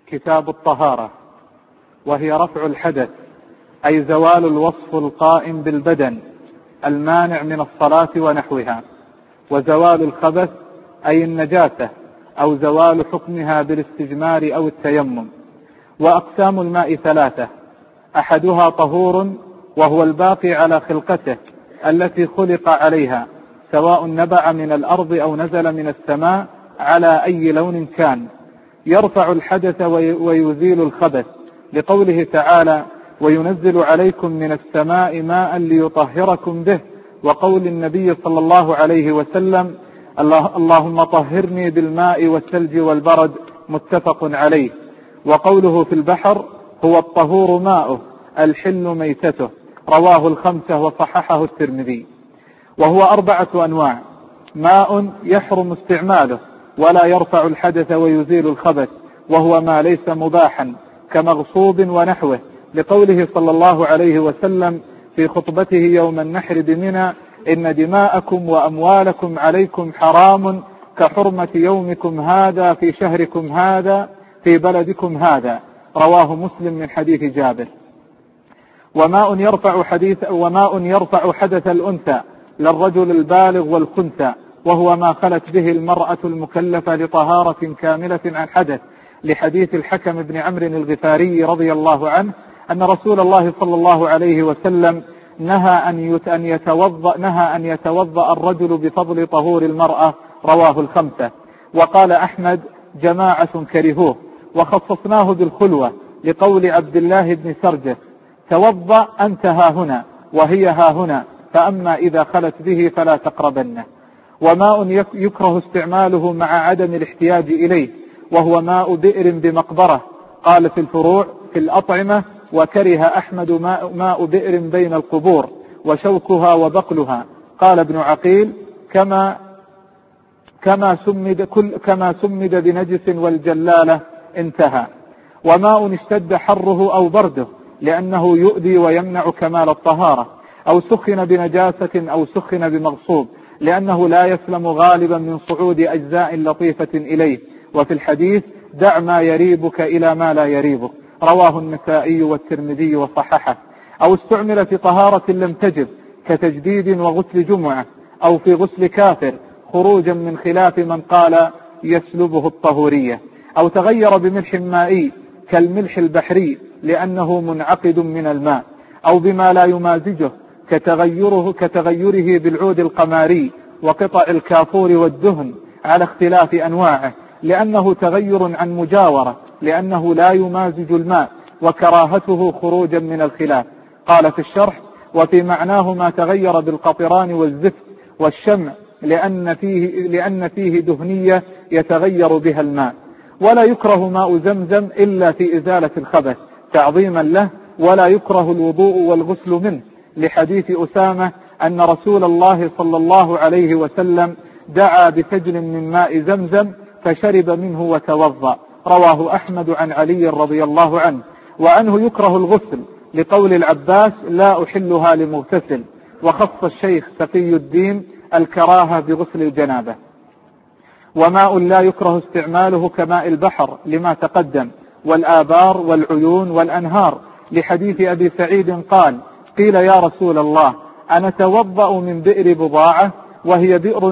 كتاب الطهارة، وهي رفع الحدث أي زوال الوصف القائم بالبدن المانع من الصلاة ونحوها، وزوال الخبث أي النجاسة أو زوال حكمها بالاستجمار أو التيمم. وأقسام الماء ثلاثة: أحدها طهور وهو الباقي على خلقته التي خلق عليها، سواء نبع من الأرض أو نزل من السماء على أي لون كان، يرفع الحدث ويزيل الخبث، لقوله تعالى: وينزل عليكم من السماء ماء ليطهركم به، وقول النبي صلى الله عليه وسلم: اللهم طهرني بالماء والثلج والبرد، متفق عليه. وقوله في البحر: هو الطهور ماؤه الحل ميتته، رواه الخمسة وصححه الترمذي. وهو 4 أنواع: ماء يحرم استعماله ولا يرفع الحدث ويزيل الخبث، وهو ما ليس مباحا كمغصوب ونحوه، لقوله صلى الله عليه وسلم في خطبته يوم النحر بمنى: إن دماءكم وأموالكم عليكم حرام كحرمة يومكم هذا في شهركم هذا في بلدكم هذا، رواه مسلم من حديث جابر. وماء يرفع حدث الأنثى للرجل البالغ والخنثى، وهو ما خلت به المرأة المكلفة لطهارة كاملة عن حدث، لحديث الحكم بن عمرو الغفاري رضي الله عنه أن رسول الله صلى الله عليه وسلم نهى أن يتوضأ الرجل بفضل طهور المرأة، رواه الخمسة. وقال أحمد: جماعة كرهوه، وخصصناه بالخلوة، لقول عبد الله بن سرجس: توضأ أنت هاهنا وهي هاهنا، فأما إذا خلت به فلا تقربنه. وماء يكره استعماله مع عدم الاحتياج إليه، وهو ماء بئر بمقبرة، قال في الفروع في الأطعمة: وكره أحمد ماء بئر بين القبور وشوكها وبقلها، قال ابن عقيل: كما سمد بنجس والجلالة، انتهى. وماء اشتد حره أو برده لأنه يؤذي ويمنع كمال الطهارة، أو سخن بنجاسة أو سخن بمغصوب، لأنه لا يسلم غالبا من صعود أجزاء لطيفة إليه. وفي الحديث: دع ما يريبك إلى ما لا يريبك، رواه النسائي والترمذي وصححه. أو استعمل في طهارة لم تجب كتجديد وغسل جمعة، أو في غسل كافر، خروجا من خلاف من قال يسلبه الطهورية. أو تغير بملح مائي كالملح البحري لأنه منعقد من الماء، أو بما لا يمازجه كتغيره بالعود القماري وقطع الكافور والدهن على اختلاف أنواعه، لأنه تغير عن مجاورة، لأنه لا يمازج الماء، وكراهته خروجا من الخلاف. قال في الشرح: وفي معناه ما تغير بالقطران والزفت والشمع، لأن فيه دهنية يتغير بها الماء. ولا يكره ماء زمزم إلا في إزالة الخبث تعظيما له، ولا يكره الوضوء والغسل منه، لحديث أسامة أن رسول الله صلى الله عليه وسلم دعا بسجل من ماء زمزم فشرب منه وتوضأ، رواه أحمد عن علي رضي الله عنه. وعنه يكره الغسل لقول العباس: لا أحلها لمغتسل. وخص الشيخ تقي الدين الكراهة بغسل الجنابة. وماء لا يكره استعماله كماء البحر لما تقدم، والآبار والعيون والأنهار، لحديث أبي سعيد قال: قيل يا رسول الله أنتوضأ من بئر بضاعة، وهي بئر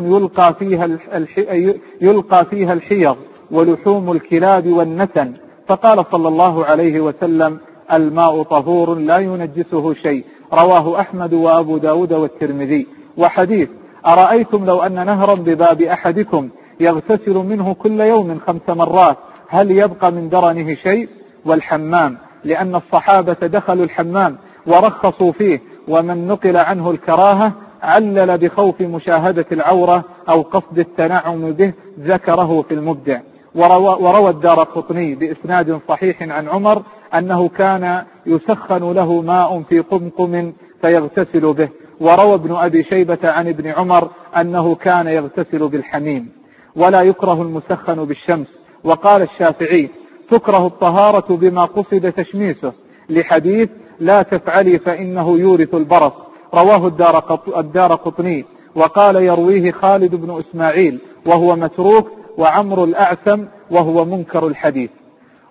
يلقى فيها الحيض ولحوم الكلاب والنتن، فقال صلى الله عليه وسلم: الماء طهور لا ينجسه شيء، رواه أحمد وأبو داود والترمذي. وحديث: أرأيتم لو أن نهرا بباب أحدكم يغتسل منه كل يوم 5 مرات هل يبقى من درنه شيء؟ والحمام، لأن الصحابة دخلوا الحمام ورخصوا فيه، ومن نقل عنه الكراهة علل بخوف مشاهدة العورة أو قصد التنعم به، ذكره في المبدع. وروى الدارقطني بإسناد صحيح عن عمر أنه كان يسخن له ماء في قمقم فيغتسل به. وروى ابن أبي شيبة عن ابن عمر أنه كان يغتسل بالحميم. ولا يكره المسخن بالشمس. وقال الشافعي: تكره الطهارة بما قصد تشميسه، لحديث: لا تفعلي فإنه يورث البرص، رواه الدارقطني. وقال: يرويه خالد بن إسماعيل وهو متروك، وعمر الأعثم وهو منكر الحديث.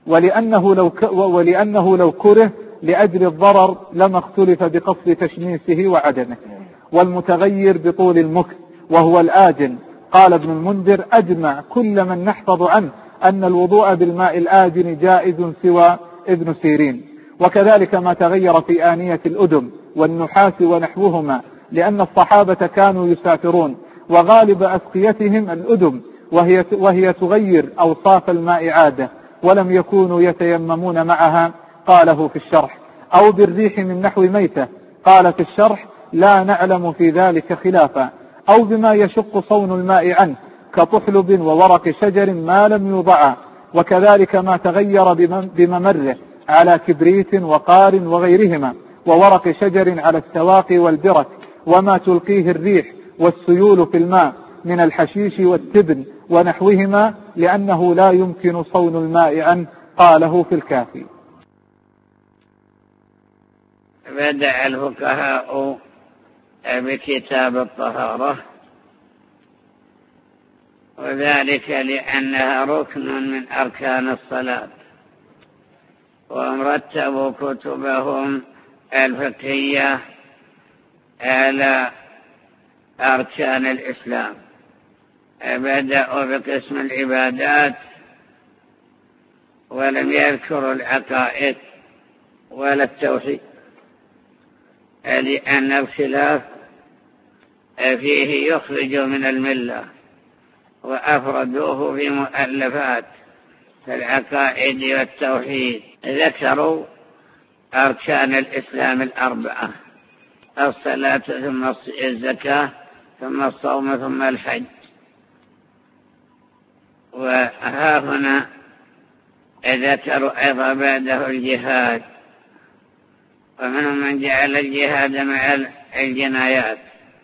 ولأنه لو كره لأجل الضرر لما اختلف بقصد تشميسه وعدمه. والمتغير بطول المكث وهو الآجن، قال ابن المنذر: أجمع كل من نحفظ عنه أن الوضوء بالماء الآجن جائز سوى ابن سيرين. وكذلك ما تغير في آنية الأدم والنحاس ونحوهما، لأن الصحابة كانوا يسافرون وغالب أسقيتهم الأدم، وهي تغير أوصاف الماء عادة، ولم يكونوا يتيممون معها. قاله في الشرح: أو بالريح من نحو ميتة. قال في الشرح: لا نعلم في ذلك خلافا. أو بما يشق صون الماء عنه كطحلب وورق شجر ما لم يوضع. وكذلك ما تغير بممره على كبريت وقار وغيرهما، وورق شجر على السواق والبرك، وما تلقيه الريح والسيول في الماء من الحشيش والتبن ونحوهما، لأنه لا يمكن صون الماء عنه. قاله في الكافي. بدأ الفقهاء بكتاب الطهارة، وذلك لأنها ركن من أركان الصلاة، وهم رتبوا كتبهم الفقهية على أركان الإسلام. بدأوا بقسم العبادات ولم يذكروا العقائد ولا التوحيد، لأن الخلاف فيه يخرج من الملة، وأفردوه في مؤلفات العقائد والتوحيد. ذكروا أركان الإسلام الأربعة: الصلاة ثم الزكاة ثم الصوم ثم الحج. وها هنا ذكروا أيضا بعده الجهاد، ومنهم من جعل الجهاد مع الجنايات.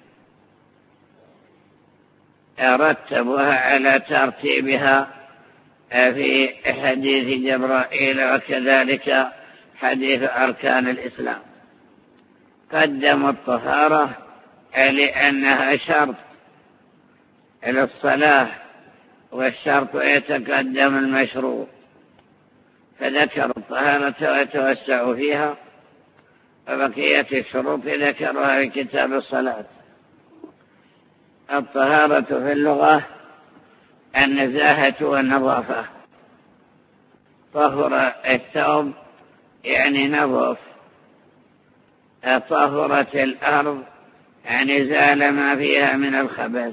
رتبوها على ترتيبها في حديث جبرائيل، وكذلك حديث أركان الإسلام. قدموا الطهارة لأنها شرط للصلاة، والشرط يتقدم المشروط، فذكروا الطهارة وتوسعوا فيها، وبقية الشروط ذكرها في كتاب الصلاة. الطهارة في اللغة النزاهة والنظافة. طهر الثوب يعني نظف، طهرت الأرض يعني زال ما فيها من الخبث.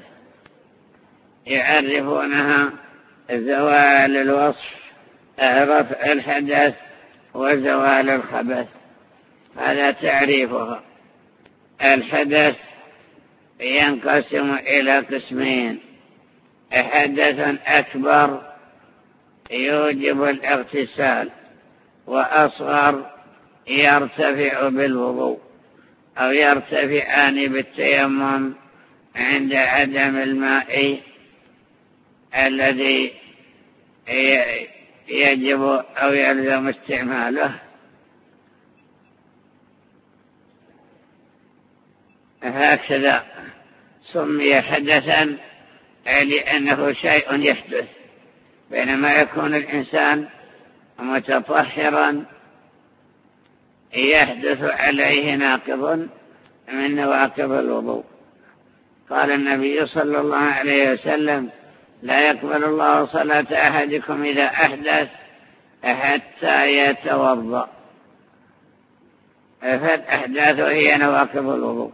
يعرفونها زوال الوصف، رفع الحدث وزوال الخبث، هذا تعريفها. الحدث ينقسم إلى قسمين: حدث أكبر يوجب الاغتسال، وأصغر يرتفع بالوضوء أو يرتفعان بالتيمم عند عدم الماء الذي يجب أو يلزم استعماله. هكذا سمي حدثا لأنه شيء يحدث، بينما يكون الإنسان متطهرا يحدث عليه ناقض من نواقض الوضوء. قال النبي صلى الله عليه وسلم: لا يقبل الله صلاة أحدكم إذا أحدث حتى يتوضأ. فالأحداث هي نواقض الوضوء،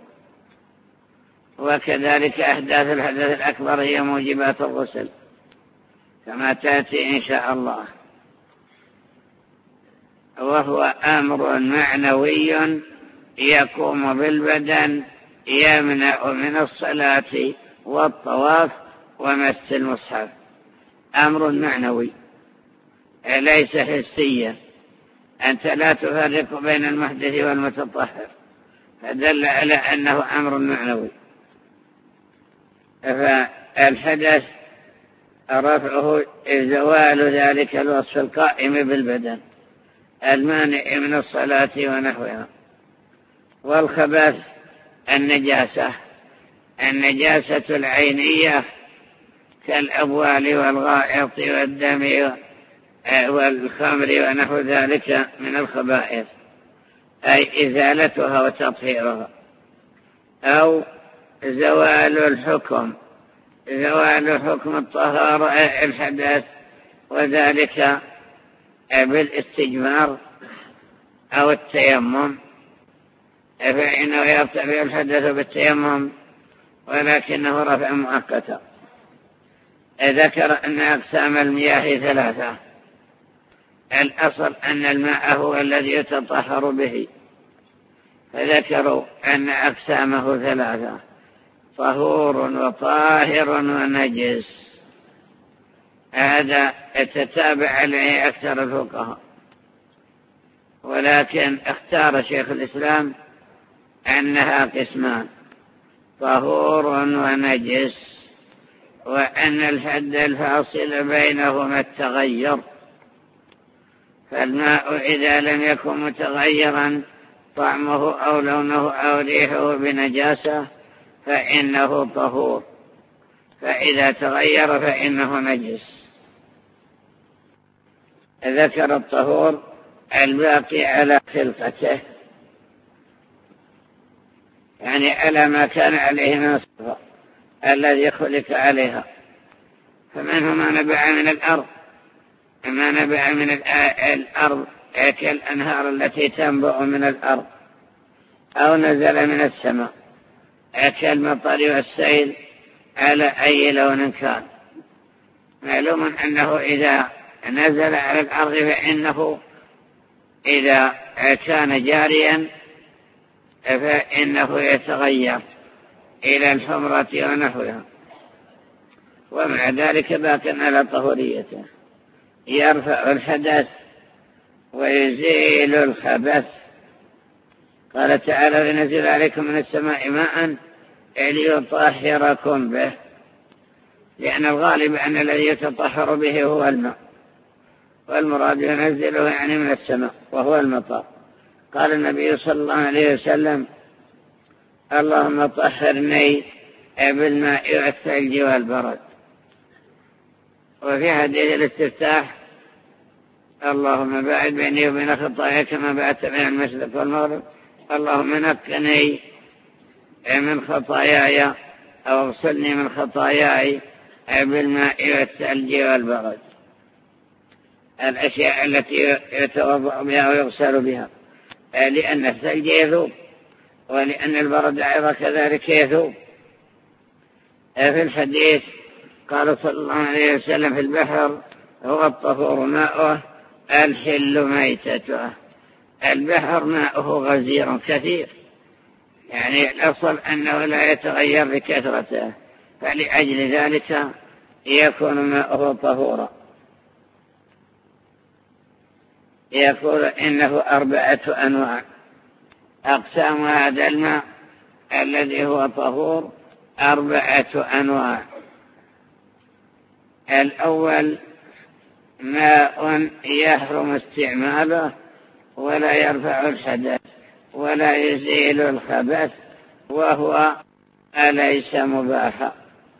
وكذلك أحداث الحدث الأكبر هي موجبات الغسل كما تأتي إن شاء الله. وهو أمر معنوي يقوم بالبدن يمنع من الصلاة والطواف ومس المصحف. أمر معنوي ليس حسيا، أنت لا تفرق بين المحدث والمتطهر، فدل على أنه أمر معنوي. فالحدث رفعه زوال ذلك الوصف القائم بالبدن المانع من الصلاة ونحوها. والخبث النجاسة العينية كالأبوال والغائط والدم والخمر ونحو ذلك من الخبائث، أي إزالتها وتطهيرها. أو زوال حكم الطهارة الحدث، وذلك بالاستجمار أو التيمم، فإنه يرتفع الحدث بالتيمم ولكنه رفع مؤقتا. ذكر أن أقسام المياه 3. الأصل أن الماء هو الذي يتطهر به، فذكروا أن أقسامه 3: طهور وطاهر ونجس. هذا تتابع عليه أكثر الفقهاء، ولكن اختار شيخ الإسلام أنها قسمان: طهور ونجس، وأن الحد الفاصل بينهما التغير. فالماء إذا لم يكن متغيرا طعمه أو لونه أو ريحه بنجاسة فإنه طهور، فإذا تغير فإنه نجس. ذكر الطهور الباقي على خلقته، يعني على ما كان عليه من الصفة الذي خلق عليها. فمنه ما نبع من الأرض، ما نبع من الأرض كالأنهار التي تنبع من الأرض، أو نزل من السماء كالمطر والسيل على أي لون كان. معلوم أنه إذا نزل على الأرض فإنه إذا كان جاريا فإنه يتغير إلى الحمرة ونحوها، ومع ذلك باق على طهوريته، يرفع الحدث ويزيل الخبث. قال تعالى: وينزل عليكم من السماء ماء ليطهركم به، لأن الغالب أن الذي يتطهر به هو الماء، والمراد ينزله يعني من السماء وهو المطر. قال النبي صلى الله عليه وسلم: اللهم طهرني بالماء والثلج والبرد. وفي حديث الاستفتاح: اللهم باعد بيني وبين خطاياي كما بعدت بين المشرق والمغرب، اللهم نقني من خطاياي أو اغسلني من خطاياي بالماء والثلج والبرد. الأشياء التي يتوضأ بها ويغسل بها، لأن الثلج يذوب، ولأن البرد أيضا كذلك يذوب. في الحديث قال صلى الله عليه وسلم: في البحر هو الطهور ماؤه الحل ميتته. البحر ماؤه غزير كثير، يعني الأصل أنه لا يتغير بكثرته، فلأجل ذلك يكون ماؤه طهورا. يقول إنه 4 أنواع. أقسام هذا الماء الذي هو طهور 4 أنواع. الأول ماء يحرم استعماله ولا يرفع الحدث ولا يزيل الخبث، وهو أليس مباحا،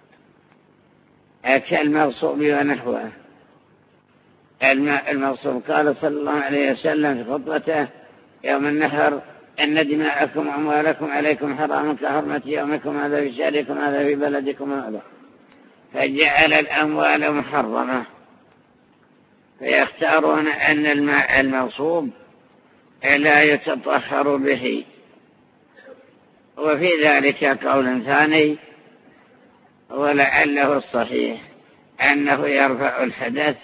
كالمغصوب ونحوه. الماء المغصوب قال صلى الله عليه وسلم في خطبته يوم النحر: إن دماءكم وأموالكم عليكم حرام كحرمة يومكم هذا في شهركم هذا في بلدكم هذا. فجعل الأموال محرمة، فيختارون أن الماء المغصوب لا يتطهر به. وفي ذلك قول ثاني ولعله الصحيح أنه يرفع الحدث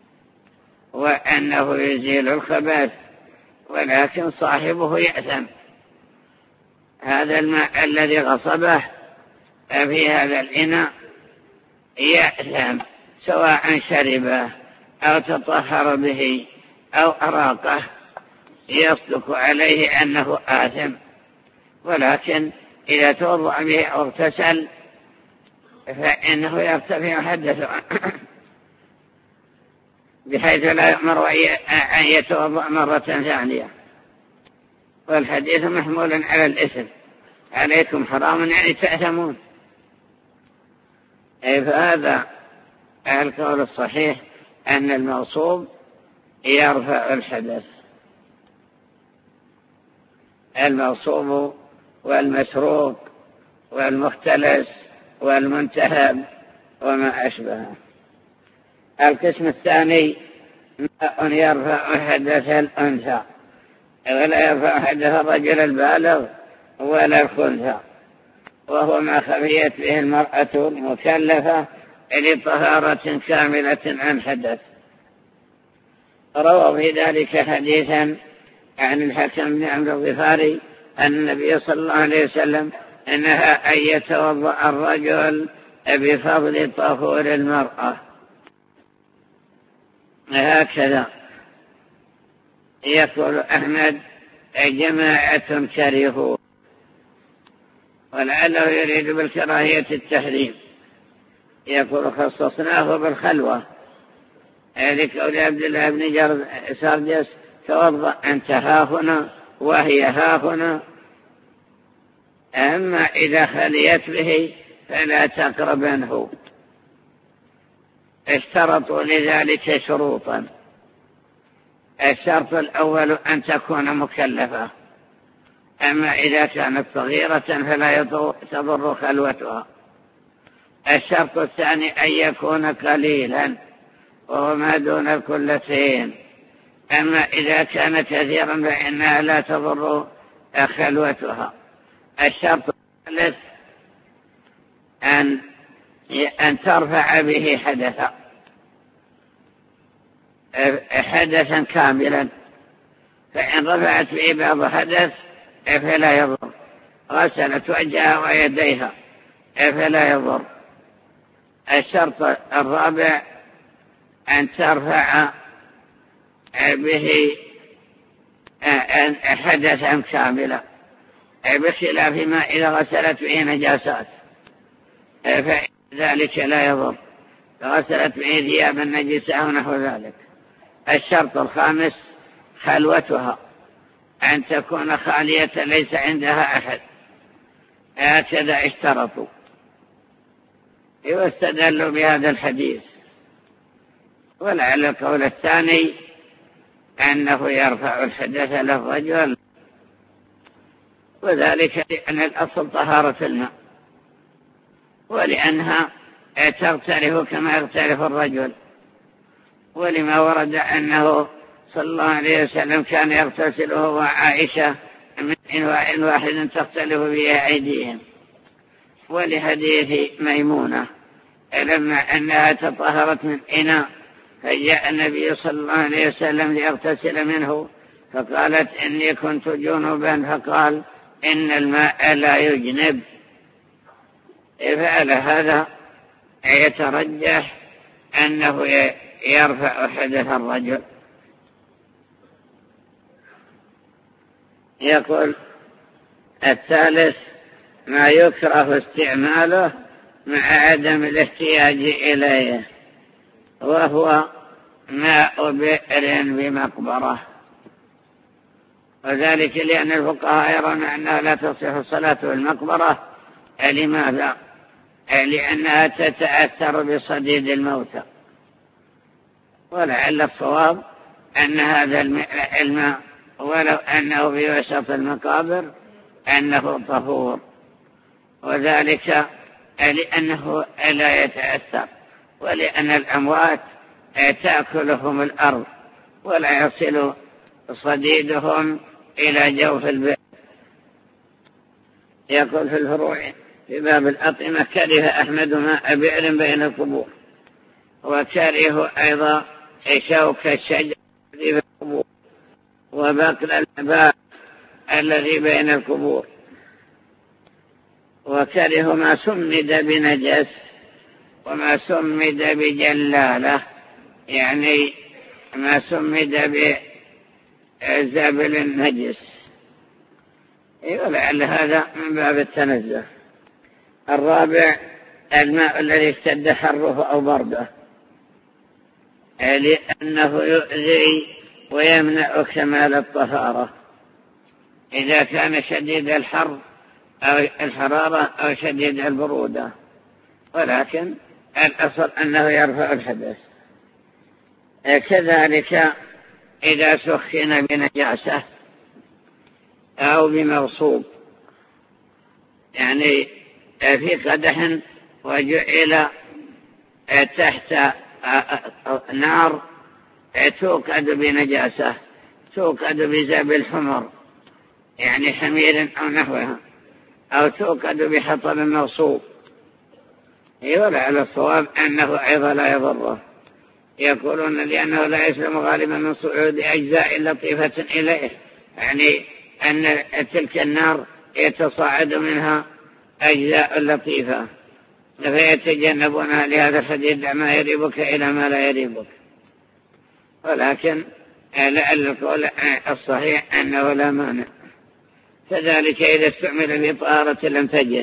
وأنه يزيل الخبث، ولكن صاحبه يأثم. هذا الماء الذي غصبه في هذا الإناء يأثم، سواء شربه أو تطهر به أو أراقه، يصدق عليه أنه آثم. ولكن إذا توضأ به أو اغتسل فإنه يرتفع حدثه بحيث لا يؤمر أن يتوضأ مرة ثانية. والحديث محمول على الإثم، عليكم حرام يعني تأثمون. فهذا القول الصحيح أن المغصوب يرفع الحدث. المغصوب والمسروق والمختلس والمنتهب وما أشبهه. القسم الثاني ماء يرفع حدث الأنثى، ولا يرفع حدث الرجل البالغ ولا الخنثى، وهو ما خفيت به المرأة المكلفة لطهارة كاملة عن حدث. روى في ذلك حديثا عن الحكم بن عمرو الغفاري أن النبي صلى الله عليه وسلم نهى أن يتوضأ الرجل بفضل طهور المرأة. هكذا يقول أحمد جماعة كرهوا، ولعله يريد بالكراهية التحريم. يقول خصصناه بالخلوة لقول عبد الله بن سرجس توضأ أنت هاهنا وهي هاهنا، أما إذا خليت به فلا تقربنه. اشترطوا لذلك شروطا. الشرط الأول أن تكون مكلفة، أما إذا كانت صغيرة فلا تضر خلوتها. الشرط الثاني أن يكون قليلا وهو ما دون الكلتين، أما إذا كان كثيرا فإنها لا تضر خلوتها. الشرط الثالث أن ترفع به حدثا كاملا، فإن رفعت به بعض حدث فلا يضر، غسلت وجهها ويديها فلا يضر. الشرط الرابع أن ترفع به حدثا كاملا، بخلاف ما إذا غسلت به نجاسات فذلك لا يضر، غسلت به ثيابا نجسة أو نحو ذلك. الشرط الخامس خلوتها، أن تكون خالية ليس عندها أحد. هكذا اشترطوا واستدلوا بهذا الحديث. ولعل القول الثاني أنه يرفع الحدث للرجل، وذلك لأن الأصل طهارة الماء، ولأنها تغترف كما يغترف الرجل، ولما ورد أنه صلى الله عليه وسلم كان يغتسله وعائشة من إنواء واحد تختلف به أيديهم. ولحديث ميمونة لما أنها تطهرت من إناء فجاء النبي صلى الله عليه وسلم ليغتسل منه، فقالت إني كنت جنبا، فقال إن الماء لا يجنب. فعلى هذا يترجح أنه يرفع حدث الرجل. يقول الثالث ما يكره استعماله مع عدم الاحتياج إليه، وهو ماء بئر بمقبرة، وذلك لأن الفقهاء يرون أنها لا تصح الصلاة في المقبرة. لماذا؟ لأنها تتأثر بصديد الموتى، ولعل الصواب أن هذا الماء ولو أنه في وسط المقابر أنه طهور، وذلك لأنه لا يتأثر، ولأن الأموات تأكلهم الأرض ولا يصل صديدهم إلى جوف البئر. يقول في الفروع في باب الأطعمة كره أحمد ماء بئر بين القبور، وكره أيضا شوك الشجر الذي في القبور وبقل النبات الذي بين القبور، وكره ما سمد بنجس وما سمد بجلالة، يعني ما سمد بزابل النجس، ولعل هذا من باب التنزه. الرابع الماء الذي اشتد حره أو برده، لأنه يؤذي ويمنع كمال الطهارة إذا كان شديد الحر أو الحرارة أو شديد البرودة، ولكن الأصل أنه يرفع الحدث. كذلك إذا سخن بنجاسة أو بمغصوب، يعني في قدح وجعل تحت نار توقد بنجاسة، توقد بزاب الحمر يعني حمير أو نحوها، أو توقد بحطب مغصوب، ولا على الصواب أنه أيضا لا يضره. يقولون لأنه لا يسلم غالبا من صعود أجزاء لطيفة إليه، يعني أن تلك النار يتصاعد منها أجزاء لطيفة فيتجنبونها، لهذا الحديث ما يريبك إلى ما لا يريبك. ولكن لعل القول الصحيح أنه لا مانع. كذلك إذا استعمل في طهارة لم تجد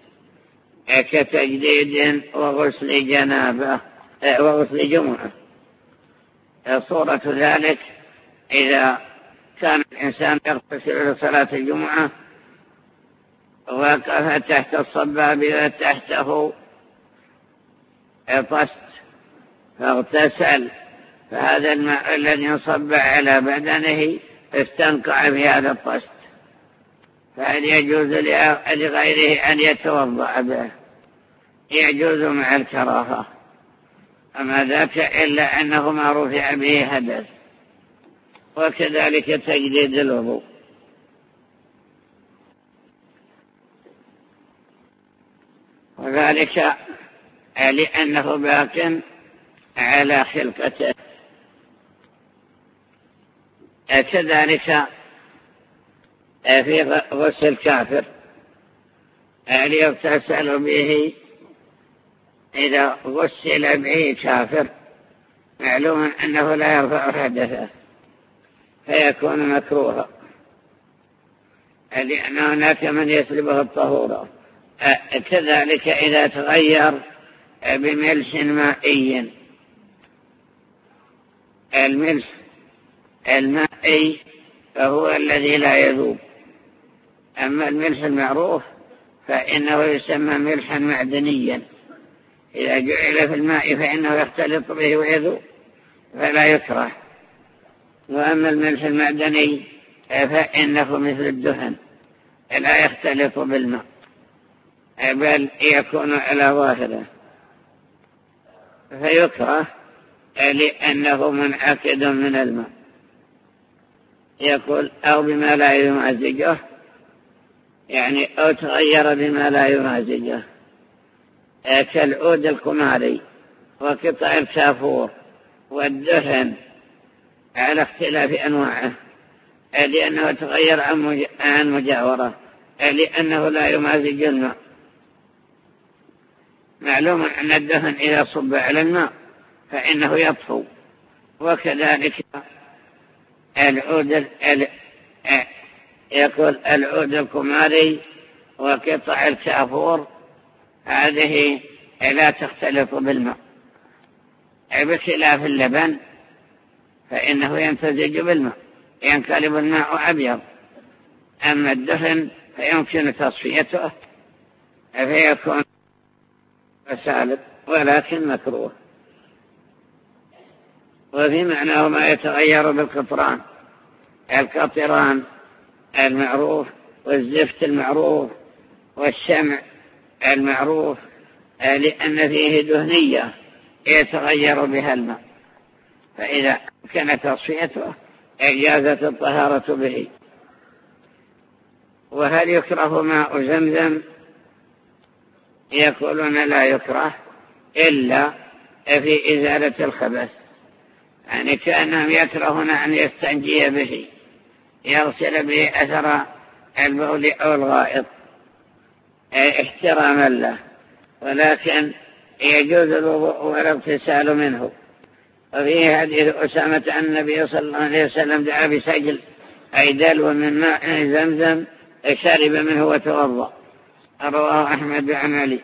كتجديد وغسل جنابه وغسل جمعة. صورة ذلك إذا كان الإنسان يغتسل لصلاة الجمعة وقف تحت الصباب تحته طست فاغتسل، فهذا الماء الذي انصب على بدنه استنقع في هذا الطست، فهل يجوز لغيره أن يتوضأ به؟ يجوز مع الكراهة، أما ذاك إلا أنه ما رفع به حدث. وكذلك تجديد الوضوء، وذلك لأنه باق على خلقته. كذلك في غسل الكافر يغتسل به، إذا غسل به كافر معلوم أنه لا يرفع حدثه فيكون مكروها، لأن هناك من يسلبه الطهورة. كذلك إذا تغير بملح مائي، الملح المائي فهو الذي لا يذوب، أما الملح المعروف فإنه يسمى ملحا معدنيا، إذا جعل في الماء فإنه يختلط به ويذوب فلا يكره. وأما الملح المعدني فإنه مثل الدهن لا يختلط بالماء بل يكون على ظاهره فيكره لأنه منعقد من الماء. يقول أو بما لا يمازجه، يعني أو تغير بما لا يمازجه كالعود القماري وقطع الكافور والدهن على اختلاف أنواعه، لأنه تغير عن مجاورة، لأنه لا يمازج الماء. معلوم أن الدهن إذا صب على الماء فإنه يطفو، وكذلك يقول العود القماري وقطع الكافور هذه لا تختلط بالماء، بخلاف اللبن فإنه يمتزج بالماء ينقلب الماء أبيض، أما الدهن فيمكن تصفيته فيكون سالب ولكن مكروه. وفي معناه ما يتغير بالقطران، القطران المعروف والزفت المعروف والشمع المعروف، لأن فيه دهنية يتغير بها الماء، فإذا كانت تصفيته إجازت الطهارة به. وهل يكره ماء زمزم؟ يقولون لا يكره إلا في إزالة الخبث، يعني كأنهم يكرهون أن يستنجي به، يغسل به أثر البول أو الغائط احتراما له، ولكن يجوز الوضوء والاغتسال منه. وفيه حديث أسامة أن النبي صلى الله عليه وسلم دعا بسجل أي دلو من ماء زمزم شرب منه وتوضأ، رواه أحمد عن علي.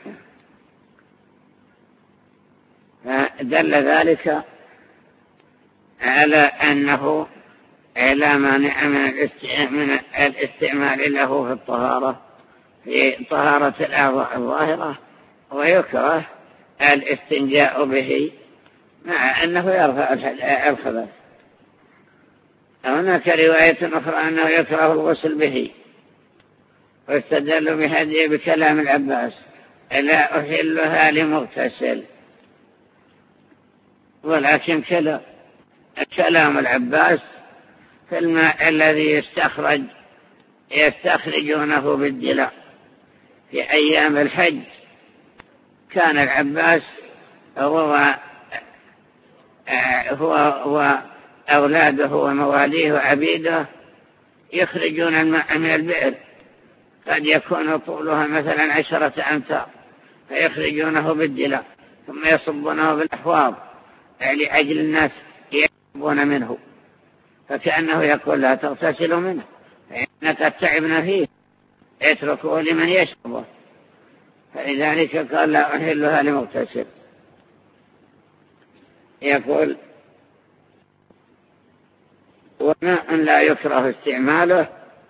فدل ذلك على أنه لا مانع من الاستعمال له في الطهارة، في طهارة الأعضاء الظاهرة، ويكره الاستنجاء به مع أنه يرفع الخبث. هناك رواية أخرى أنه يكره الغسل به، واستدلوا بهذه بكلام العباس: لا أحلها لمغتسل. ولكن كلام العباس في الماء الذي يستخرجونه بالدلاء في أيام الحج، كان العباس هو وأولاده ومواليه وعبيده يخرجون الماء من البئر، قد يكون طولها مثلا 10 أمتار، فيخرجونه بالدلاء ثم يصبونه بالأحواض لأجل الناس يشربون منه، فكأنه يقول: لا تغتسلوا منه فإنك تعبنا فيه، اتركوه لمن يشربه. فلذلك قال: لا أحلها لمغتسل. يقول: وماء لا يكره استعماله،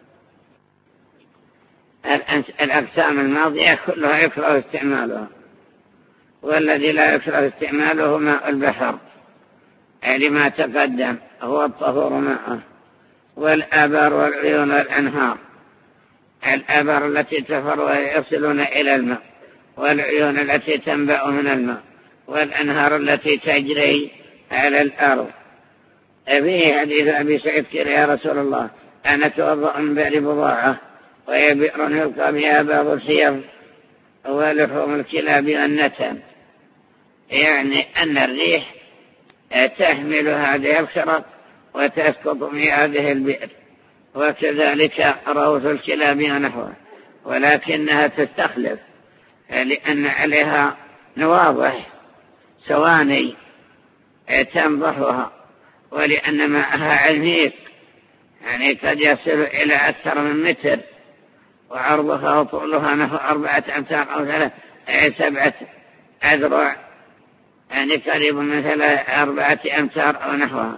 الأقسام الماضية كلها يكره استعمالها، والذي لا يكره استعماله ماء البحر لما تقدم هو الطهور ماءه، والآبار والعيون والأنهار، الآبار التي تفر ويصلون إلى الماء، والعيون التي تنبع من الماء، والأنهار التي تجري على الأرض. فيه حديث أبي سعيد: قيل: يا رسول الله، أنا أتوضأ من بئر بضاعة وهي بئر يلقى بها بعض الثياب ولحوم الكلاب والنتن، يعني أن الريح تحمل هذه الخرق وتسقط في هذه البئر، وكذلك روث الكلاب ونحوه، ولكنها تستخلف لأن عليها نواضح سواني تنضحها، ولأن ماءها عميق، يعني قد يصل إلى أكثر من متر، وعرضها وطولها نحو 4 أمتار أو 7 أذرع، يعني قريب من 4 أمتار أو نحوها.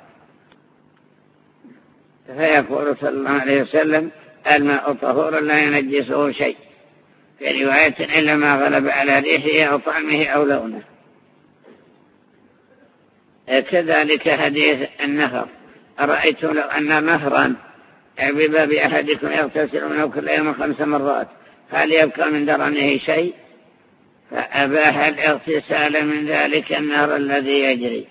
فيقول صلى الله عليه وسلم: الماء طهور لا ينجسه شيء، في رواية: إلا ما غلب على ريحه أو طعمه أو لونه. كذلك حديث النهر: أرأيت لو أن نهرا بباب أحدكم يغتسل منه كل يوم 5 مرات، هل يبقى من درنه شيء؟ فأباح الاغتسال من ذلك النهر الذي يجري.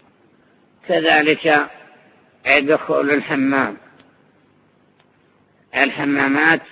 كذلك دخول الحمام. الحمامات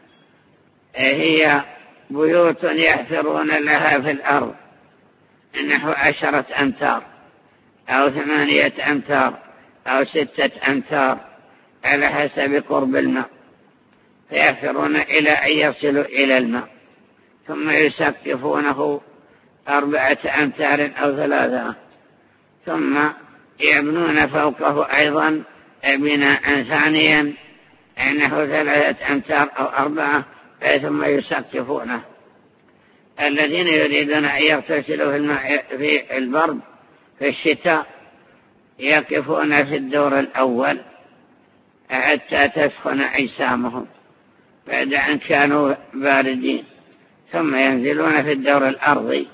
هي بيوت يحفرون لها في الأرض نحو 10 أمتار أو 8 أمتار أو 6 أمتار على حسب قرب الماء، فيحفرون إلى أن يصلوا إلى الماء، ثم يسقفونه 4 أمتار أو 3، ثم يبنون فوقه أيضا بناء ثانيا نحو 3 أمتار أو 4، ثم يسقفونه. الذين يريدون أن يغتسلوا في الماء في البرد في الشتاء يقفون في الدور الأول حتى تسخن أجسامهم بعد أن كانوا باردين، ثم ينزلون في الدور الأرضي،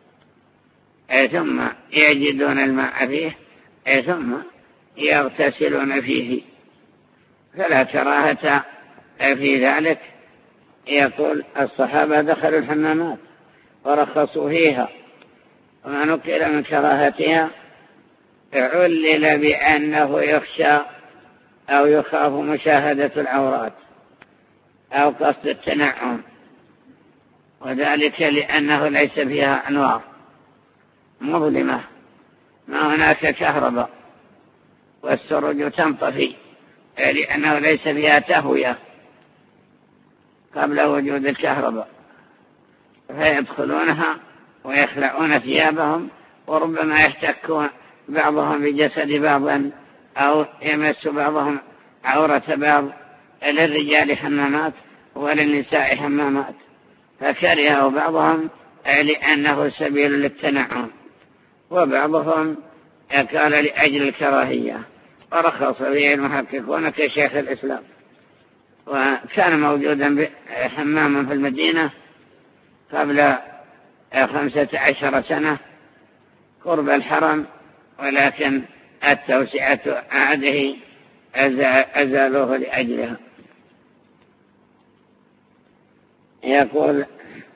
ثم يجدون الماء فيه، ثم يغتسلون فيه، فلا كراهة في ذلك. يقول: الصحابة دخلوا الحمامات ورخصوا فيها، وما نقل من كراهتها علل بأنه يخشى أو يخاف مشاهدة العورات أو قصد التنعم، وذلك لأنه ليس فيها أنوار مظلمة، ما هناك كهرباء، والسرج تنطفي لأنه ليس فيها تهوية قبل وجود الكهرباء، فيدخلونها ويخلعون ثيابهم، وربما يحتكون بعضهم بجسد بعضا أو يمس بعضهم عورة بعض. للرجال حمامات وللنساء حمامات، فكرهوا بعضهم لأنه سبيل للتنعم، وبعضهم قال لأجل الكراهية، ورخص به المحققون كشيخ الإسلام. وكان موجودا حماما في المدينة قبل 15 سنة قرب الحرم، ولكن التوسعة عاده أزالوه لأجلها. يقول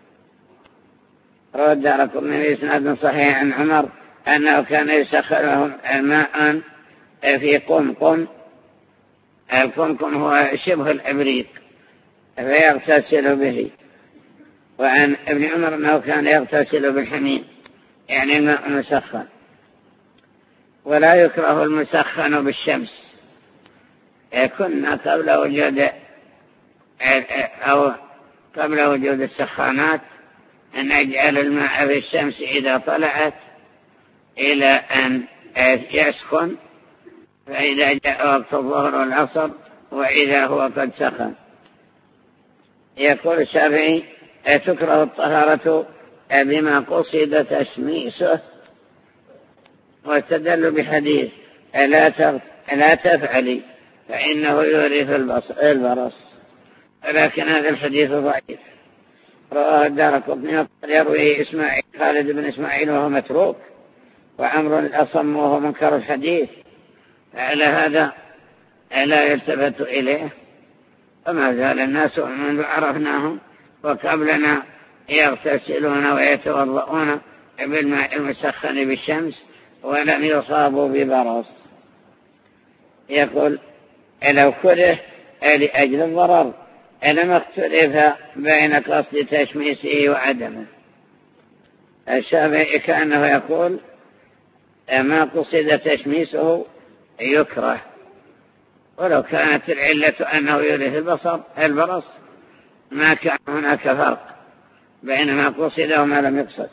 روى الدارقطني بإسناد صحيح عن عمر أنه كان يسخر لهم ماء في قمقم. القمقم هو شبه الإبريق فيغتسل به. وعن ابن عمر أنه كان يغتسل بالحميم يعني الماء مسخن. ولا يكره المسخن بالشمس. كنا قبل وجود السخانات أن نجعل الماء في الشمس إذا طلعت إلى أن يسخن، فإذا جاء وقت الظهر والعصر وإذا هو قد سخن. يقول الشافعي تكره الطهارة بما قصد تشميسه، واستدل بحديث لا تفعلي فإنه يورث البرص، ولكن هذا الحديث ضعيف. رواه الدارقطني يرويه خالد بن إسماعيل وهو متروك، وعمر الأصم وهو منكر الحديث، فعلى هذا لا يلتفت إليه. وما زال الناس منذ عرفناهم وقبلنا يغتسلون ويتوضؤون بالماء المسخن بالشمس ولم يصابوا ببرص. يقول لو كره لأجل الضرر لما اختلف بين قصد تشميسه وعدمه. الشافعي كأنه يقول ما قصد تشميسه يكره، ولو كانت العلة أنه يورث البرص ما كان هناك فرق بين ما قصد وما لم يقصد.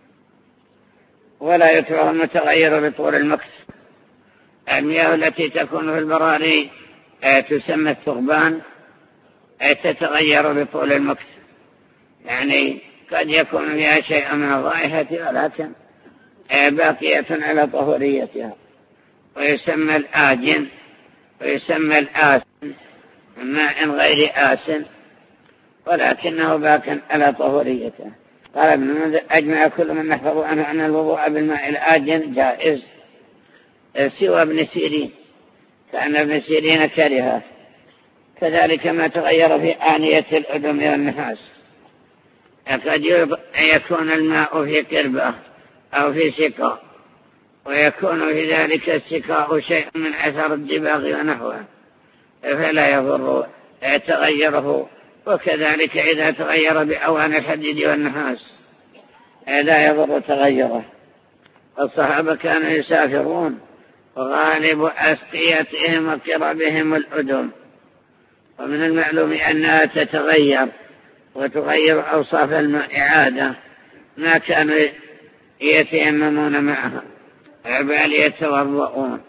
ولا يكره المتغير بطول المكث. المياه التي تكون في البراري تسمى الثغبان تتغير بطول المكث، يعني قد يكون فيها شيء من الرائحة ولكن باقية على طهوريتها. ويسمى الآجن ويسمى الآسن، ماء غير آسن ولكنه باق على طهوريته. قال ابن المنذر أجمع كل من نحفظ عنه أن الوضوء بالماء الآجن جائز سوى ابن سيرين، كأن ابن سيرين كرهه. كذلك ما تغير في آنية الأدم والنحاس، قد يكون الماء في قربة أو في سقاء، ويكون في ذلك السقاء شيء من أثر الدباغ ونحوه، فلا يضر تغيره. وكذلك إذا تغير بأوان الحديد والنحاس لا يضر تغيره. الصحابة كانوا يسافرون وغالب أسقيتهم وقربهم الأدم، ومن المعلوم أنها تتغير وتغير أوصاف الماء عادة، ما كانوا يتيممون معها بل يتوضؤون.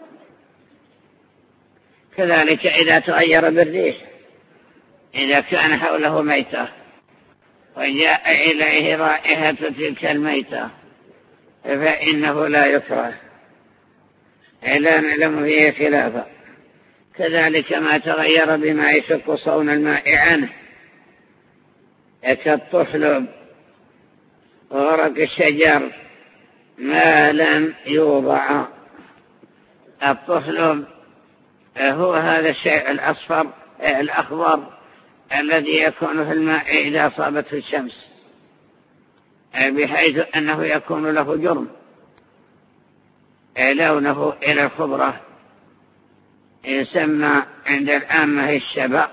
كذلك إذا تغير بالريح، إذا كان حوله ميتة وجاء إليه رائحة تلك الميتة فإنه لا يكره، لا نعلم فيه خلافا. كذلك ما تغير بما يشق صون الماء عنه كالطحلب وورق الشجر ما لم يوضع. الطحلب هو هذا الشيء الأخضر الذي يكون في الماء إذا أصابته الشمس، بحيث أنه يكون له جرم لونه إلى الخضرة، يسمى عند العامة الشبق،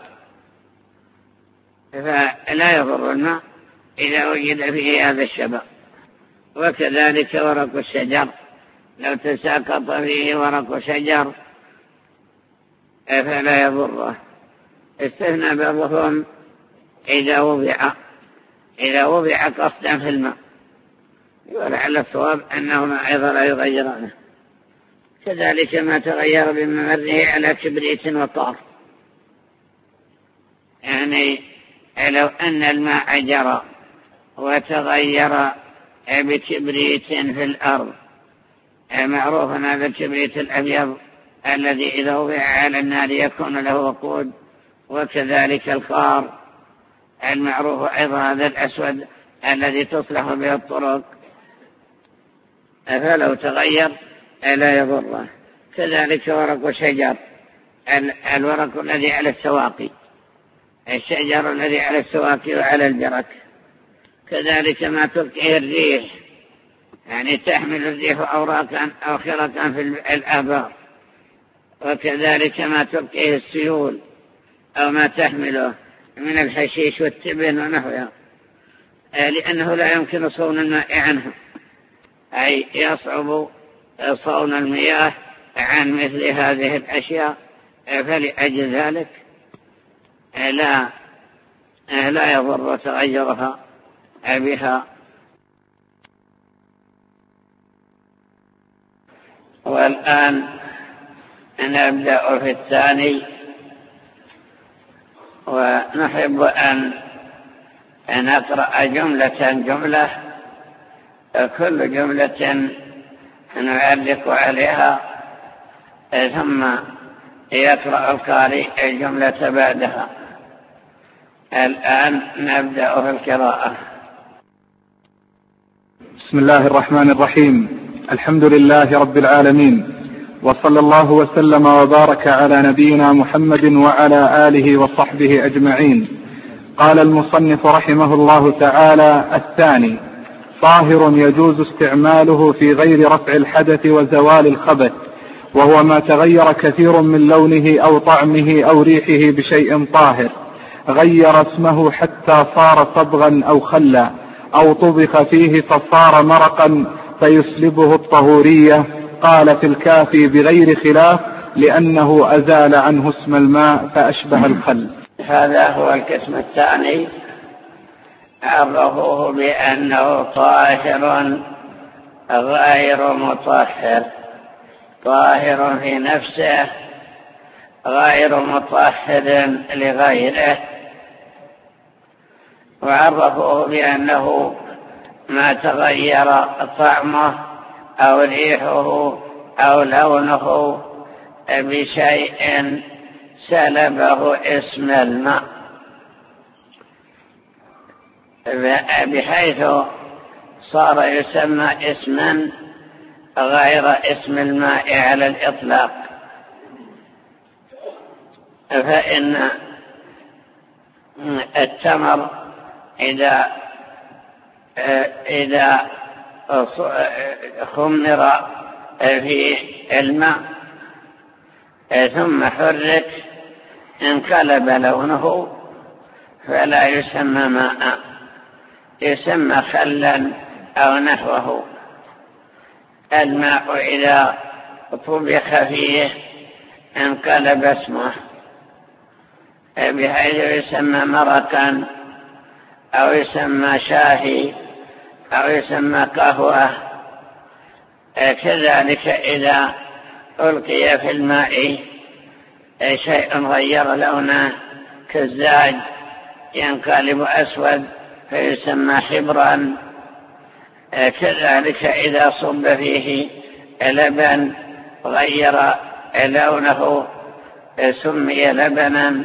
فلا يضر الماء إذا وجد فيه هذا الشبق. وكذلك ورق الشجر، لو تساقط فيه ورق شجر فلا يضره. استثنى بعضهم إذا وضع قصدا في الماء، ولعل الصواب أنهما أيضا لا يغيرانه. كذلك ما تغير بممره على كبريت وطار، يعني لو أن الماء جرى وتغير بكبريت في الأرض، معروف هذا الكبريت الأبيض الذي إذا وضع على النار يكون له وقود، وكذلك القار المعروف أيضا هذا الأسود الذي تصلح به الطرق، فلو تغير لا يضره. كذلك ورق شجر الورق الذي على السواقي، الشجر الذي على السواقي وعلى الجرك. كذلك ما تلقيه الريح، يعني تحمل الريح أوراقا أو خرقا في الآبار. وكذلك ما تلقيه السيول أو ما تحمله من الحشيش والتبن ونحوها، لأنه لا يمكن صون الماء عنه، أي يصعب صون المياه عن مثل هذه الأشياء. فلأجل ذلك لا يضر تغيرها بها. والآن نبدأ في الثاني، ونحب أن نقرأ جملة كل جملة نعلق عليها، ثم يقرأ القارئ الجملة بعدها. الآن نبدأ في القراءة. بسم الله الرحمن الرحيم. الحمد لله رب العالمين، وصلى الله وسلم وبارك على نبينا محمد وعلى آله وصحبه أجمعين. قال المصنف رحمه الله تعالى: الثاني: طاهر يجوز استعماله في غير رفع الحدث وزوال الخبث، وهو ما تغير كثير من لونه أو طعمه أو ريحه بشيء طاهر، غير اسمه حتى صار صبغا أو خلا، أو طبخ فيه فصار مرقا فيسلبه الطهورية. قال في الكافي بغير خلاف، لأنه أزال عنه اسم الماء فأشبه الخل. هذا هو القسم الثاني، عرفوه بأنه طاهر غير مطهر، طاهر في نفسه غير مطهر لغيره. وعرفوه بأنه ما تغير طعمه أو ريحه أو لونه بشيء سلبه اسم الماء، بحيث صار يسمى اسما غير اسم الماء على الإطلاق. فإن التمر إذا خمر في الماء ثم حرك انقلب لونه فلا يسمى ماء، يسمى خلا أو نحوه. الماء إذا طبخ فيه انقلب اسمه، بحيث يسمى مرقا أو يسمى شاهي أو يسمى قهوة. كذلك إذا ألقي في الماء شيء غير لونه كالزاج ينقلب أسود فيسمى حبرا. كذلك إذا صب فيه لبن غير لونه سمي لبنا.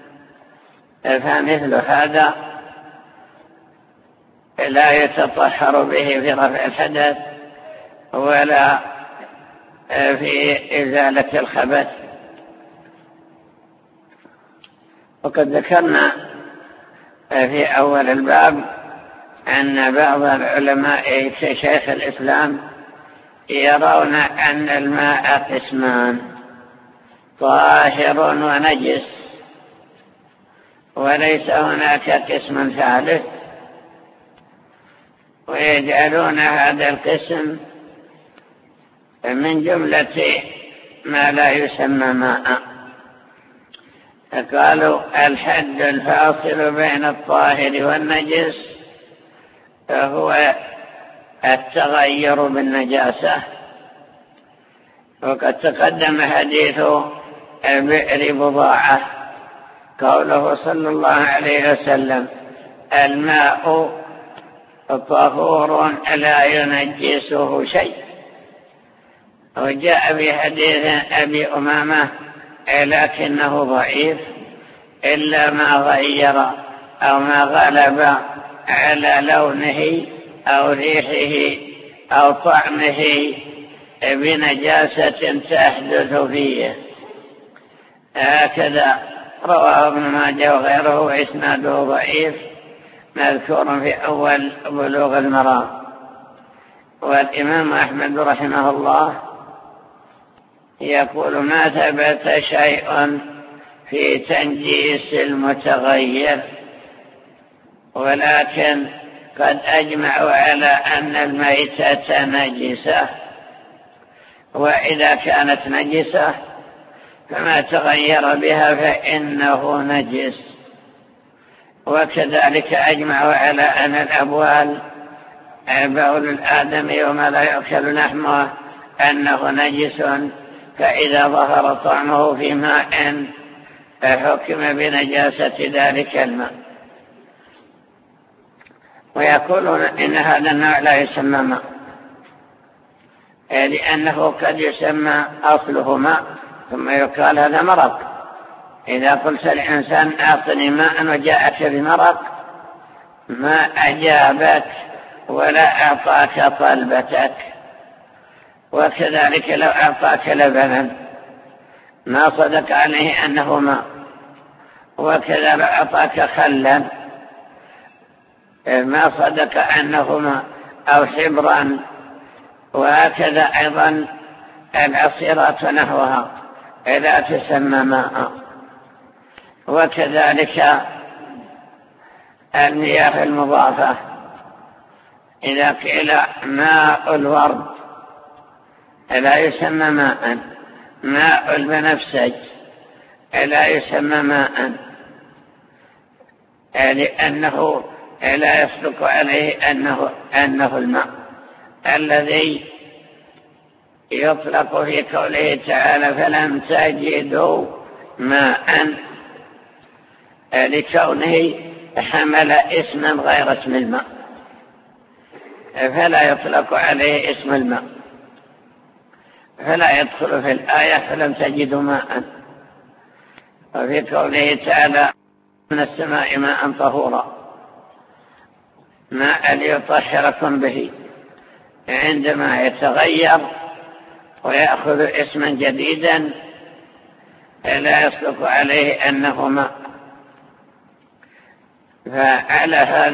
فمثل هذا لا يتطهر به في رفع الحدث ولا في إزالة الخبث. وقد ذكرنا في أول الباب أن بعض العلماء كشيخ الإسلام يرون أن الماء قسمان: طاهر ونجس، وليس هناك قسم ثالث، ويجعلون هذا القسم من جملة ما لا يسمى ماء. قالوا: الحد الفاصل بين الطاهر والنجس هو التغير بالنجاسة. وقد تقدم حديث بئر بضاعة، قوله صلى الله عليه وسلم: الماء طهور لا ينجسه شيء. وجاء في حديث أبي أمامة لكنه ضعيف: إلا ما غير أو ما غلب على لونه أو ريحه أو طعمه بنجاسة تحدث فيه. هكذا رواه ابن ماجه وغيره وإسناده ضعيف مذكور في أول بلوغ المرام. والإمام أحمد رحمه الله يقول ما ثبت شيء في تنجيس المتغير، ولكن قد أجمعوا على أن الميتة نجسة، وإذا كانت نجسة فما تغير بها فإنه نجس. وكذلك أجمعوا على أن الأبوال بول الآدمي وما لا يأكل لحمه أنه نجس، فإذا ظهر طعمه في ماء حكم بنجاسة ذلك الماء. ويقولون إن هذا النوع لا يسمى ماء، لأنه قد يسمى أصله ماء ثم يقال هذا مرق. إذا قلت الإنسان أعطني ماء وجاءك بمرق ما أجابك ولا أعطاك طلبتك. وكذلك لو أعطاك لبنا ما صدق عليه أنه ماء، وكذا لو أعطاك خلا ما صدق أنه ماء أو حبرا، وهكذا أيضا العصيرات نحوها لا تسمى ماء. وكذلك المياه المضافة، إذا قيل ماء الورد لا يسمى ماء، ماء البنفسج لا يسمى ماء، لأنه لا يصدق عليه أنه الماء الذي يطلق في قوله تعالى فلم تجدوا ماء، لكونه حمل اسما غير اسم الماء فلا يطلق عليه اسم الماء، فلا يدخل في الآية فلم تجدوا ماء. وفي قوله تعالى من السماء ماء طهورا، ماء ليطهركم به، عندما يتغير ويأخذ اسما جديدا لا يصدق عليه أنه ماء. فعلى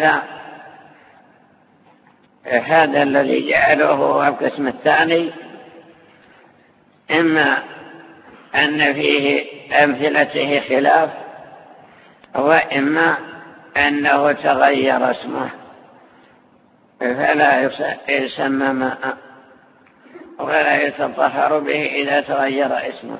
هذا الذي جعله هو القسم الثاني، إما أن فيه أمثلته خلاف، وإما أنه تغير اسمه فلا يسمى ماء ولا يتطهر به إذا تغير اسمه.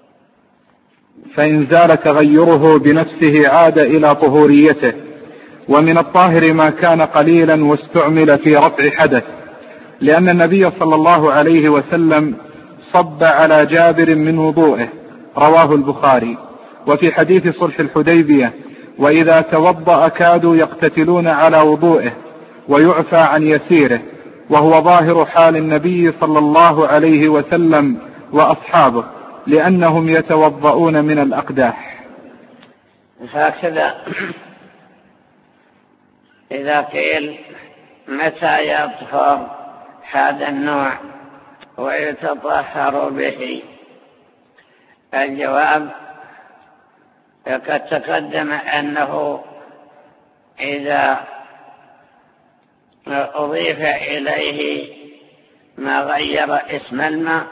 فإن زال تغيره بنفسه عاد إلى طهوريته. ومن الطاهر ما كان قليلا واستعمل في رفع حدث، لأن النبي صلى الله عليه وسلم صب على جابر من وضوئه، رواه البخاري. وفي حديث صلح الحديبية وإذا توضأ كادوا يقتتلون على وضوئه ويعفى عن يسيره، وهو ظاهر حال النبي صلى الله عليه وسلم وأصحابه، لأنهم يتوضؤون من الأقداح. هكذا إذا قيل متى يطهر هذا النوع ويتطهر به، الجواب قد تقدم أنه إذا أضيف إليه ما غير اسم الماء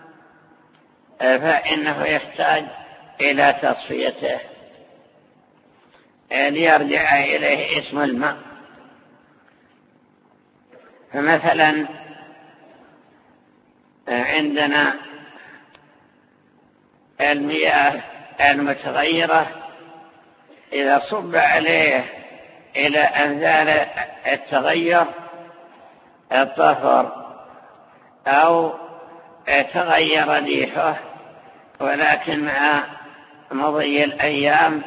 فإنه يحتاج إلى تصفيته ليرجع إليه اسم الماء. فمثلا عندنا المياه المتغيرة إذا صب عليه إلى أنزال التغير الطهر أو تغير ريحه، ولكن مع مضي الأيام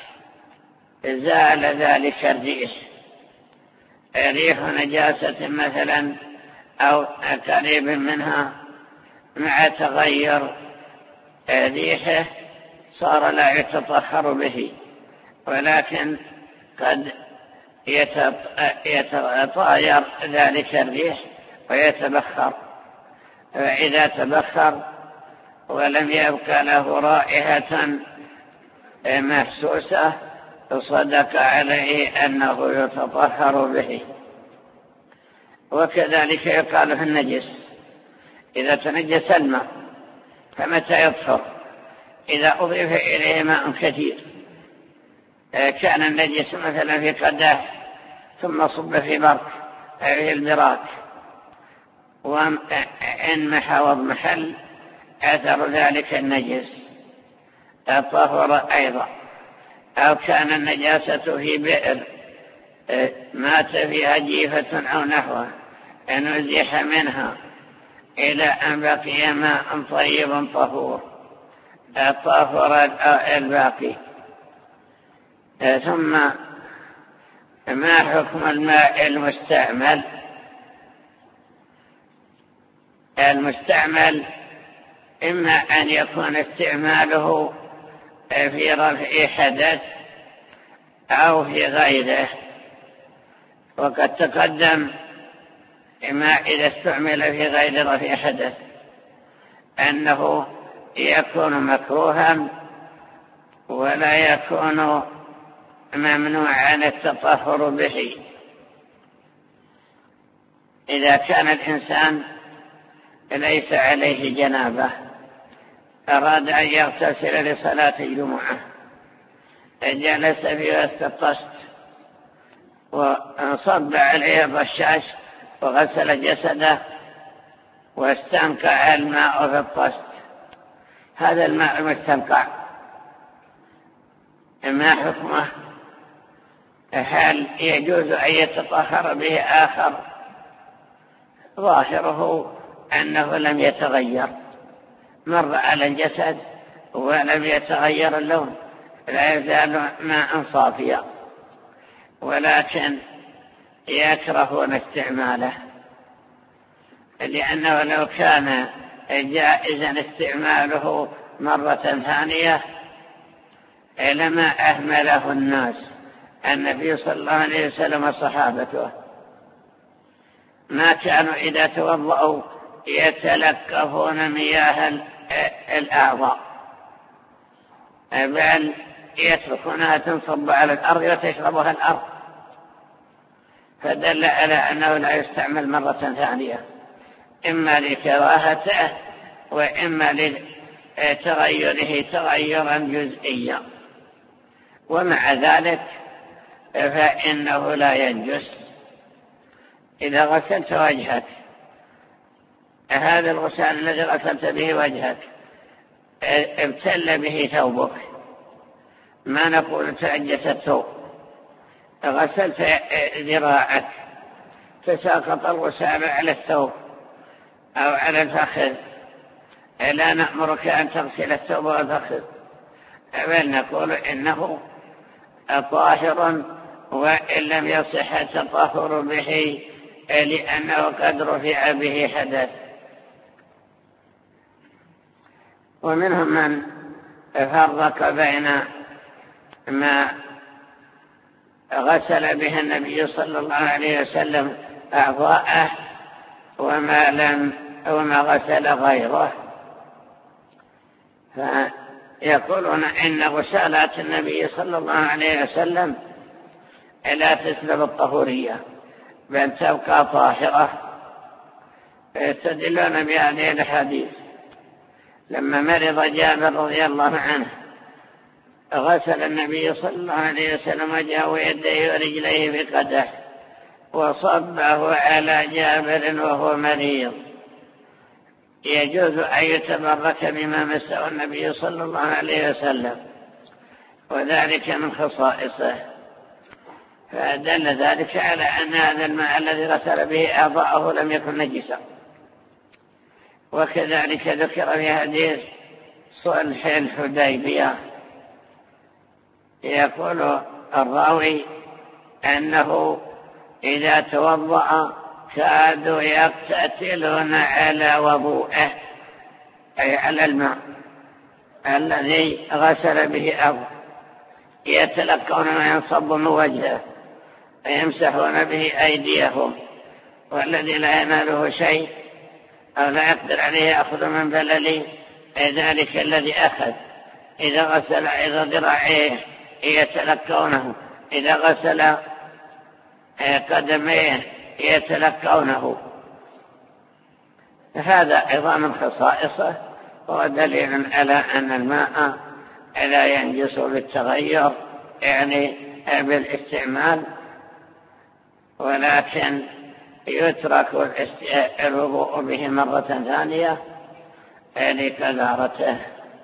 زال ذلك الريح، ريح نجاسة مثلا أو قريب منها، مع تغير ريحه صار لا يتطهر به، ولكن قد يتطاير ذلك الريح ويتبخر، فإذا تبخر ولم يبقى له رائحة محسوسة صدق عليه أنه يتطهر به. وكذلك يقال في النجس إذا تنجس الماء فمتى يطهر؟ إذا أضيف إليه ماء كثير، كان النجس مثلا في قدح ثم صب في البراك وانمح واضمحل أثر ذلك النجس طهر أيضا. أو كان النجاسة في بئر مات فيها جيفة أو نحوه أن نزيح منها إلى أن بقي ماء طيب طهور طهر الباقي. ثم ما حكم الماء المستعمل؟ إما أن يكون استعماله في رفع حدث أو في غيره، وقد تقدم ما إذا استعمل في غير رفع حدث أنه يكون مكروها ولا يكون ممنوعا التطهر به. إذا كان الإنسان ليس عليه جنابة أراد أن يغتسل لصلاة الجمعة، جلس في وسط الطست وصب عليه الرشاش وغسل جسده واستنقع الماء في الطست، هذا الماء المستنقع ما حكمه؟ هل يجوز أن يتطهر به آخر؟ ظاهره أنه لم يتغير، مر على الجسد ولم يتغير اللون، لا يزال ماء صافيا، ولكن يكرهون استعماله، لأنه لو كان جائزا استعماله مرة ثانية لما أهمله الناس. النبي صلى الله عليه وسلم وصحابته ما كانوا إذا توضأوا يتلقفون مياه الأعضاء، بل يتركونها تنصب على الأرض وتشربها الأرض، فدل على أنه لا يستعمل مرة ثانية، إما لكراهته وإما لتغيره تغيرا جزئيا. ومع ذلك فإنه لا ينجس. إذا غسلت وجهك، هذا الغسال الذي غسلت به وجهك ابتل به ثوبك، ما نقول تنجس الثوب، غسلت ذراعك تساقط الغسال على الثوب أو على الفخذ، لا نأمرك أن تغسل الثوب والفخذ، بل نقول إنه طاهر وإن لم يصح التطهر به لأنه قد رفع به حدث. ومنهم من فرق بين ما غسل به النبي صلى الله عليه وسلم أعضاءه وما غسل غيره، فيقولون إن غسالات النبي صلى الله عليه وسلم لا تسلب الطهورية بل تبقى طاهرة. يستدلون بهذه الحديث لما مرض جابر رضي الله عنه غسل النبي صلى الله عليه وسلم وجهه ويديه ورجليه بقدح وصبه على جابر وهو مريض. يجوز أن يتبرك بما مسه النبي صلى الله عليه وسلم، وذلك من خصائصه، فدل ذلك على أن هذا الماء الذي غسل به أعضاءه لم يكن نجسا. وكذلك ذكر في حديث صلح الحديبية يقول الراوي أنه إذا توضأ كادوا يقتتلون على وضوءه، أي على الماء الذي غسل به أرض، يتلقون ما ينصب من وجهه ويمسحون به أيديهم، والذي لا يناله شيء أو لا يقدر عليه يأخذ من بلله ذلك الذي أخذ، إذا غسل ذراعيه يتلقونه، إذا غسل قدميه يتلقونه. هذا أيضا من خصائصه، هو دليل على أن الماء لا ينجس بالتغير يعني بالاستعمال، ولكن يترك الوضوء به مرة ثانية لكثرته.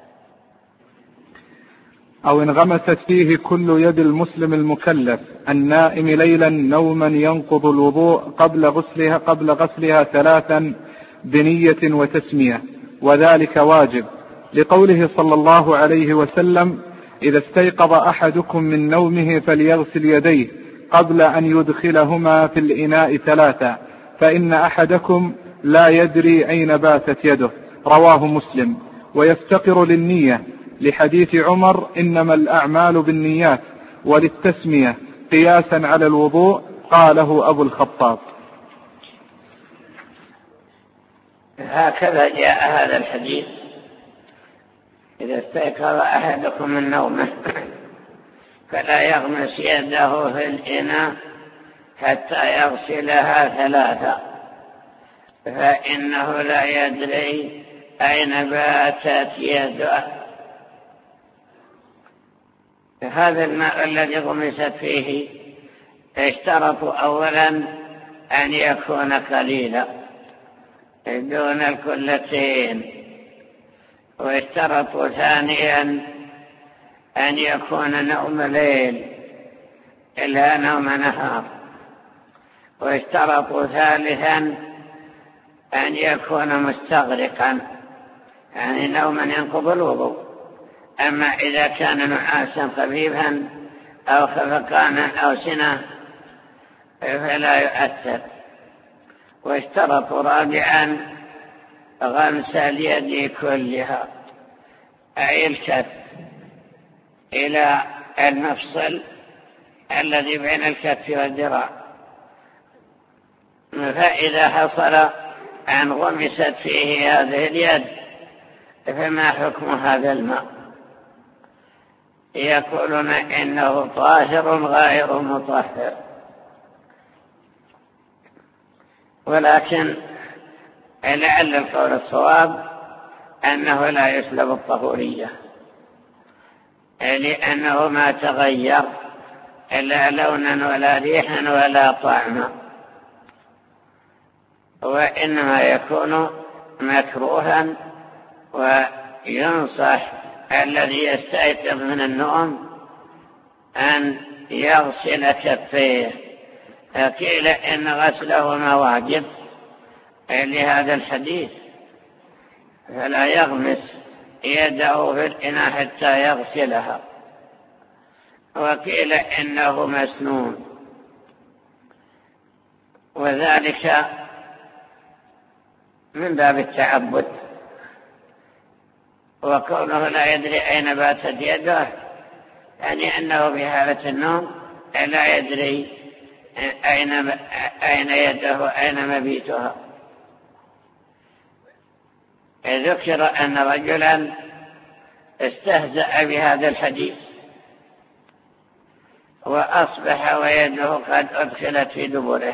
أو انغمست فيه كل يد المسلم المكلف النائم ليلا نوما ينقض الوضوء قبل غسلها 3 بنية وتسمية، وذلك واجب، لقوله صلى الله عليه وسلم: إذا استيقظ أحدكم من نومه فليغسل يديه قبل أن يدخلهما في الإناء 3، فإن أحدكم لا يدري أين باتت يده. رواه مسلم. ويفتقر للنية لحديث عمر: إنما الأعمال بالنيات، وللتسمية قياسا على الوضوء، قاله أبو الخطاب. هكذا جاء هذا الحديث: إذا استيقظ أحدكم من نومه فلا يغمس يده في الإناء حتى يغسلها 3، فإنه لا يدري أين باتت يده. هذا الماء الذي غمست فيه اشترطوا أولا أن يكون قليلا دون الكلتين، واشترطوا ثانيا أن يكون نوم ليل لا نوم نهار، واشترطوا ثالثا أن يكون مستغرقا يعني نوما ينقض الوضوء. أما إذا كان نعاسا خفيفا أو خفقانا أو سنة فلا يؤثر. واشترطوا رابعا غمس اليد كلها، أي الكف إلى المفصل الذي بين الكف والذراع، فإذا حصل أن غمست فيه هذه اليد فما حكم هذا الماء؟ يقولون إنه طاهر غير مطهر، ولكن لعل القول الصواب أنه لا يسلب الطهورية، لأنه ما تغير لا لونا ولا ريحا ولا طعما، وإنما يكون مكروها. وينصح الذي يستيقظ من النوم أن يغسل كفيه، قيل إن غسلهما واجب لهذا الحديث، فلا يغمس يده في الإناء حتى يغسلها، وقيل إنه مسنون، وذلك من باب التعبد. وكونه لا يدري أين باتت يده يعني أنه في حالة النوم لا يدري أين يده أين مبيتها. ذكر أن رجلا استهزأ بهذا الحديث وأصبح ويده قد أدخلت في دبره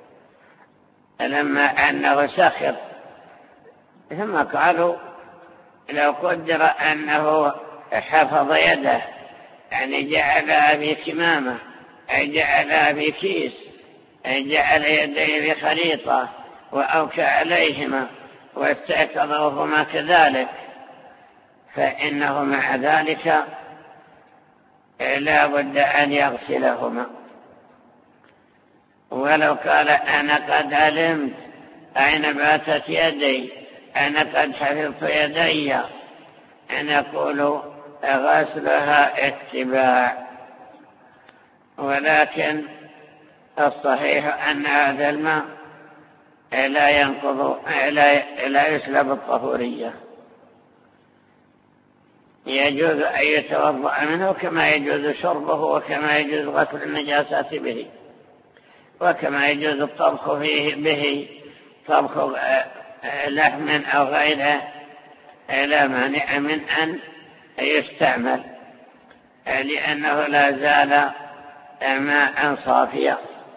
لما أنه سخر، ثم قالوا لو قدر أنه حفظ يده يعني جعلها بكمامة أي جعلها بكيس أي جعل يديه بخريطة وأوكى عليهما واستيقظهما كذلك، فإنه مع ذلك لا بد أن يغسلهما. ولو قال أنا قد علمت أين باتت يدي، أنا قد حفظت يدي، أن يقول غسلها اتباع. ولكن الصحيح أن هذا الماء لا يسلب الطهورية، يجوز أن يتوضأ منه كما يجوز شربه، وكما يجوز غسل النجاسات به، وكما يجوز الطبخ فيه به، طبخ لحم أو غيره لا مانع من أن يستعمل لأنه لا زال ماء صافيا.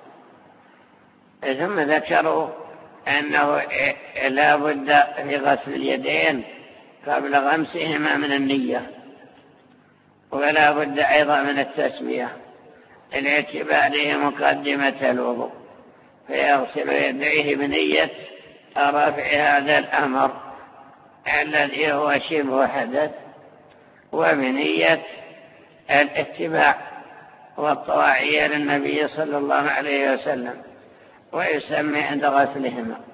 ثم ذكروا أنه لا بد في غسل اليدين قبل غمسهما من النية، ولا بد أيضا من التسمية لاعتباره مقدمة الوضوء، فيغسل يديه بنية رفع هذا الأمر الذي هو شبه حدث، وبنية الاتباع والطواعية للنبي صلى الله عليه وسلم، ويسمي عند غسلهما.